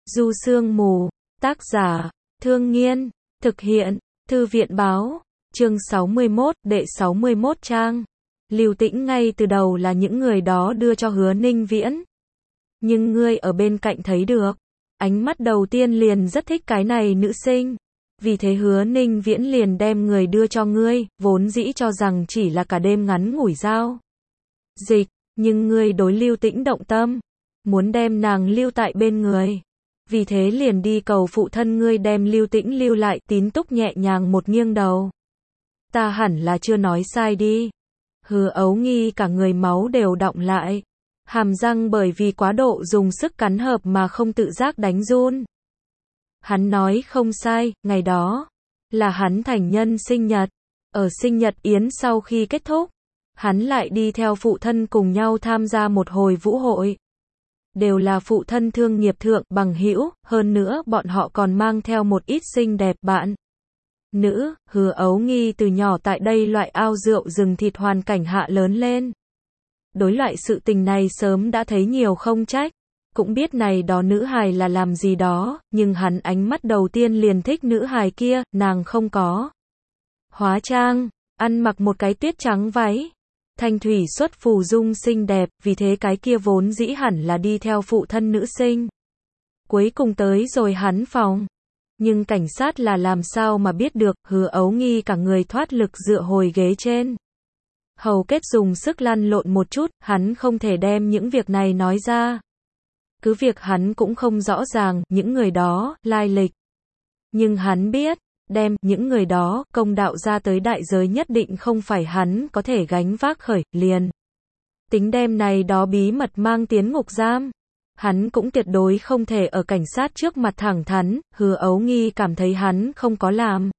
Du Sương Mù, tác giả, Thương Nghiên, thực hiện, Thư viện báo, chương 61, đệ 61 trang. Lưu Tĩnh ngay từ đầu là những người đó đưa cho Hứa Ninh Viễn. Nhưng ngươi ở bên cạnh thấy được. Ánh mắt đầu tiên liền rất thích cái này nữ sinh. Vì thế Hứa Ninh Viễn liền đem người đưa cho ngươi, vốn dĩ cho rằng chỉ là cả đêm ngắn ngủi giao dịch, nhưng ngươi đối Lưu Tĩnh động tâm, muốn đem nàng lưu tại bên người. Vì thế liền đi cầu phụ thân ngươi đem Lưu Tĩnh lưu lại. Tín Túc nhẹ nhàng một nghiêng đầu. Ta hẳn là chưa nói sai đi. Hứa Ấu Nghi cả người máu đều đọng lại. Hàm răng bởi vì quá độ dùng sức cắn hợp mà không tự giác đánh run. Hắn nói không sai, ngày đó là hắn thành nhân sinh nhật. Ở sinh nhật yến sau khi kết thúc, hắn lại đi theo phụ thân cùng nhau tham gia một hồi vũ hội. Đều là phụ thân thương nghiệp thượng bằng hữu, hơn nữa bọn họ còn mang theo một ít xinh đẹp bạn nữ. Hứa Ấu Nghi từ nhỏ tại đây loại ao rượu rừng thịt hoàn cảnh hạ lớn lên. Đối loại sự tình này sớm đã thấy nhiều không trách, cũng biết này đó nữ hài là làm gì đó, nhưng hắn ánh mắt đầu tiên liền thích nữ hài kia, nàng không có hóa trang, ăn mặc một cái tuyết trắng váy. Thanh thủy xuất phù dung xinh đẹp, vì thế cái kia vốn dĩ hẳn là đi theo phụ thân nữ sinh. Cuối cùng tới rồi hắn phòng. Nhưng cảnh sát là làm sao mà biết được. Hứa Ấu Nghi cả người thoát lực dựa hồi ghế trên. Hầu kết dùng sức lăn lộn một chút, hắn không thể đem những việc này nói ra. Cứ việc hắn cũng không rõ ràng những người đó lai lịch. Nhưng hắn biết, đem những người đó công đạo ra tới đại giới nhất định không phải hắn có thể gánh vác khởi, liền tính đem này đó bí mật mang tiến ngục giam, hắn cũng tuyệt đối không thể ở cảnh sát trước mặt thẳng thắn. Hứa Ấu Nghi cảm thấy hắn không có làm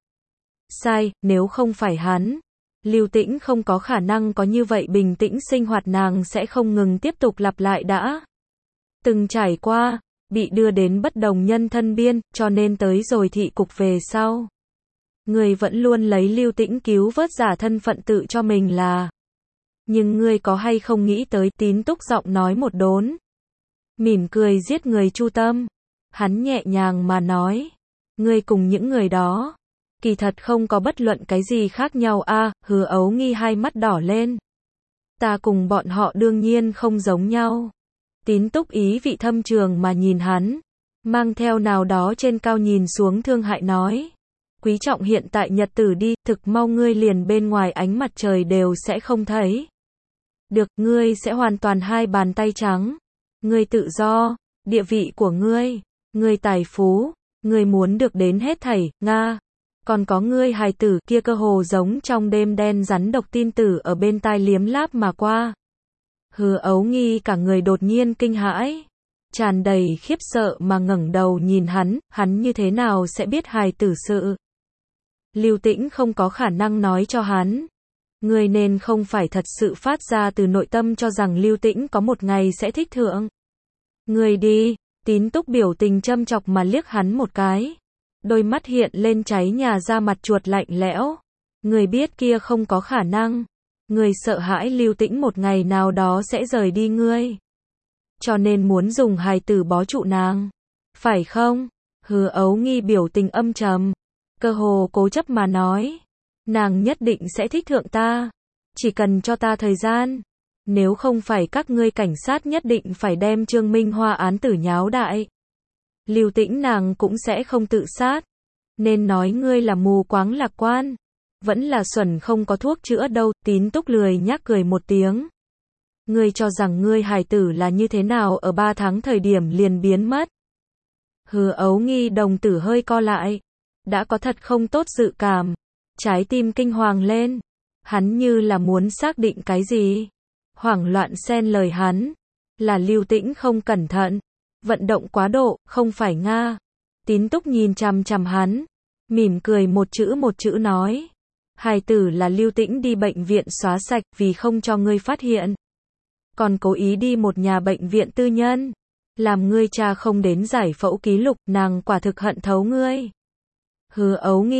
sai, nếu không phải hắn, Lưu Tĩnh không có khả năng có như vậy bình tĩnh sinh hoạt, nàng sẽ không ngừng tiếp tục lặp lại đã từng trải qua, bị đưa đến bất đồng nhân thân biên, cho nên tới rồi thị cục về sau. Người vẫn luôn lấy Lưu Tĩnh cứu vớt giả thân phận tự cho mình là. Nhưng ngươi có hay không nghĩ tới, Tín Túc giọng nói một đốn. Mỉm cười giết người chu tâm. Hắn nhẹ nhàng mà nói. Ngươi cùng những người đó. Kỳ thật không có bất luận cái gì khác nhau a. Hứa Ấu Nghi hai mắt đỏ lên. Ta cùng bọn họ đương nhiên không giống nhau. Tín Túc ý vị thâm trường mà nhìn hắn. Mang theo nào đó trên cao nhìn xuống thương hại nói. Quý trọng hiện tại nhật tử đi, thực mau ngươi liền bên ngoài ánh mặt trời đều sẽ không thấy. Được, ngươi sẽ hoàn toàn hai bàn tay trắng. Ngươi tự do, địa vị của ngươi tài phú, ngươi muốn được đến hết thảy, Nga. Còn có ngươi hài tử kia cơ hồ giống trong đêm đen rắn độc tin tử ở bên tai liếm láp mà qua. Hứa Ấu Nghi cả người đột nhiên kinh hãi. Tràn đầy khiếp sợ mà ngẩng đầu nhìn hắn như thế nào sẽ biết hài tử sự. Lưu Tĩnh không có khả năng nói cho hắn. Ngươi nên không phải thật sự phát ra từ nội tâm cho rằng Lưu Tĩnh có một ngày sẽ thích thượng. Ngươi đi, Tín Túc biểu tình châm chọc mà liếc hắn một cái. Đôi mắt hiện lên cháy nhà ra mặt chuột lạnh lẽo. Ngươi biết kia không có khả năng. Ngươi sợ hãi Lưu Tĩnh một ngày nào đó sẽ rời đi ngươi. Cho nên muốn dùng hài tử bó trụ nàng. Phải không? Hứa Ấu Nghi biểu tình âm trầm. Cơ hồ cố chấp mà nói. Nàng nhất định sẽ thích thượng ta. Chỉ cần cho ta thời gian. Nếu không phải các ngươi cảnh sát nhất định phải đem Trương Minh Hoa án tử nháo đại. Lưu Tĩnh nàng cũng sẽ không tự sát. Nên nói ngươi là mù quáng lạc quan. Vẫn là xuẩn không có thuốc chữa đâu. Tín Túc lười nhác cười một tiếng. Ngươi cho rằng ngươi hài tử là như thế nào ở 3 tháng thời điểm liền biến mất. Hứa Ấu Nghi đồng tử hơi co lại. Đã có thật không tốt dự cảm. Trái tim kinh hoàng lên. Hắn như là muốn xác định cái gì. Hoảng loạn xen lời hắn. Là Lưu Tĩnh không cẩn thận. Vận động quá độ, không phải Nga. Tín Túc nhìn chằm chằm hắn. Mỉm cười một chữ nói. Hài tử là Lưu Tĩnh đi bệnh viện xóa sạch vì không cho ngươi phát hiện. Còn cố ý đi một nhà bệnh viện tư nhân. Làm ngươi cha không đến giải phẫu ký lục, nàng quả thực hận thấu ngươi. Hứa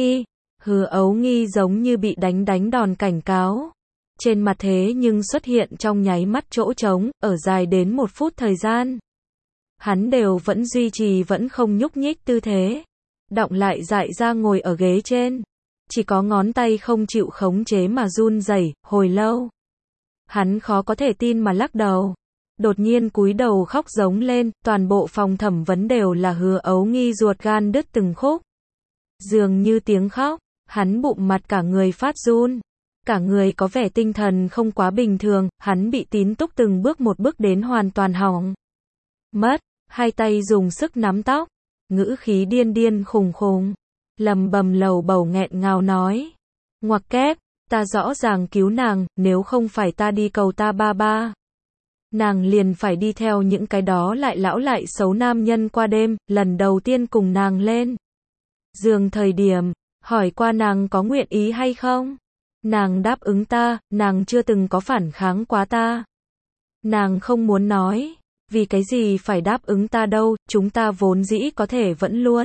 Ấu Nghi giống như bị đánh đòn cảnh cáo. Trên mặt thế nhưng xuất hiện trong nháy mắt chỗ trống, ở dài đến 1 phút thời gian. hắn đều vẫn duy trì vẫn không nhúc nhích tư thế. Đọng lại dại ra ngồi ở ghế trên. Chỉ có ngón tay không chịu khống chế mà run rẩy, hồi lâu. Hắn khó có thể tin mà lắc đầu. Đột nhiên cúi đầu khóc giống lên, toàn bộ phòng thẩm vấn đều là Hứa Ấu Nghi ruột gan đứt từng khúc. Dường như tiếng khóc, hắn bụng mặt cả người phát run. Cả người có vẻ tinh thần không quá bình thường, hắn bị Tín Túc từng bước một bước đến hoàn toàn hỏng mất, hai tay dùng sức nắm tóc, ngữ khí điên điên khùng khùng, lầm bầm lầu bầu nghẹn ngào nói. Ngoặc kép, ta rõ ràng cứu nàng, nếu không phải ta đi cầu ta ba ba. Nàng liền phải đi theo những cái đó lại lão lại xấu nam nhân qua đêm, lần đầu tiên cùng nàng lên giường thời điểm, hỏi qua nàng có nguyện ý hay không. Nàng đáp ứng ta, nàng chưa từng có phản kháng quá ta. Nàng không muốn nói, vì cái gì phải đáp ứng ta đâu, chúng ta vốn dĩ có thể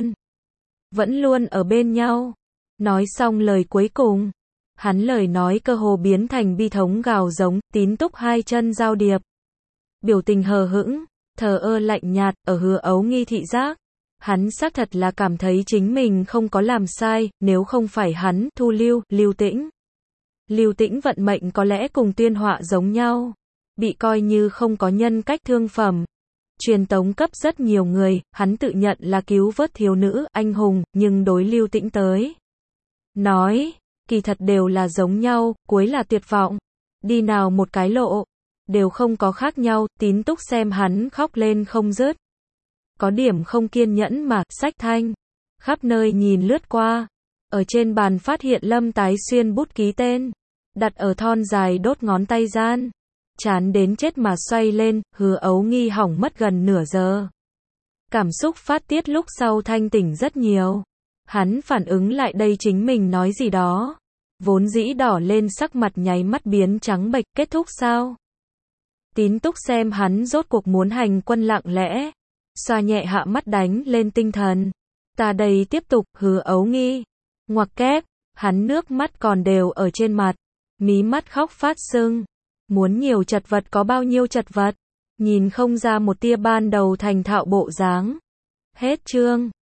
vẫn luôn ở bên nhau. Nói xong lời cuối cùng, hắn lời nói cơ hồ biến thành bi thống gào giống, Tín Túc hai chân giao điệp. Biểu tình hờ hững, thờ ơ lạnh nhạt, ở Hứa Ấu Nghi thị giác. Hắn xác thật là cảm thấy chính mình không có làm sai, nếu không phải hắn, Thu Lưu, Lưu Tĩnh. Lưu Tĩnh vận mệnh có lẽ cùng Tuyên Họa giống nhau, bị coi như không có nhân cách thương phẩm. Truyền tống cấp rất nhiều người, hắn tự nhận là cứu vớt thiếu nữ, anh hùng, nhưng đối Lưu Tĩnh tới nói, kỳ thật đều là giống nhau, cuối là tuyệt vọng. Đi nào một cái lộ, đều không có khác nhau, Tín Túc xem hắn khóc lên không dứt. Có điểm không kiên nhẫn mà, sách thanh. Khắp nơi nhìn lướt qua. Ở trên bàn phát hiện Lâm Tái Xuyên bút ký tên. Đặt ở thon dài đốt ngón tay gian. Chán đến chết mà xoay lên, Hứa Ấu Nghi hỏng mất gần nửa giờ. Cảm xúc phát tiết lúc sau thanh tỉnh rất nhiều. Hắn phản ứng lại đây chính mình nói gì đó. Vốn dĩ đỏ lên sắc mặt nháy mắt biến trắng bệch, kết thúc sao? Tín Túc xem hắn rốt cuộc muốn hành quân lặng lẽ. Xoa nhẹ hạ mắt đánh lên tinh thần. Ta đây tiếp tục, Hứa Ấu Nghi. Ngoặc kép, hắn nước mắt còn đều ở trên mặt. Mí mắt khóc phát sưng. Muốn nhiều chật vật có bao nhiêu chật vật. Nhìn không ra một tia ban đầu thành thạo bộ dáng. Hết chương.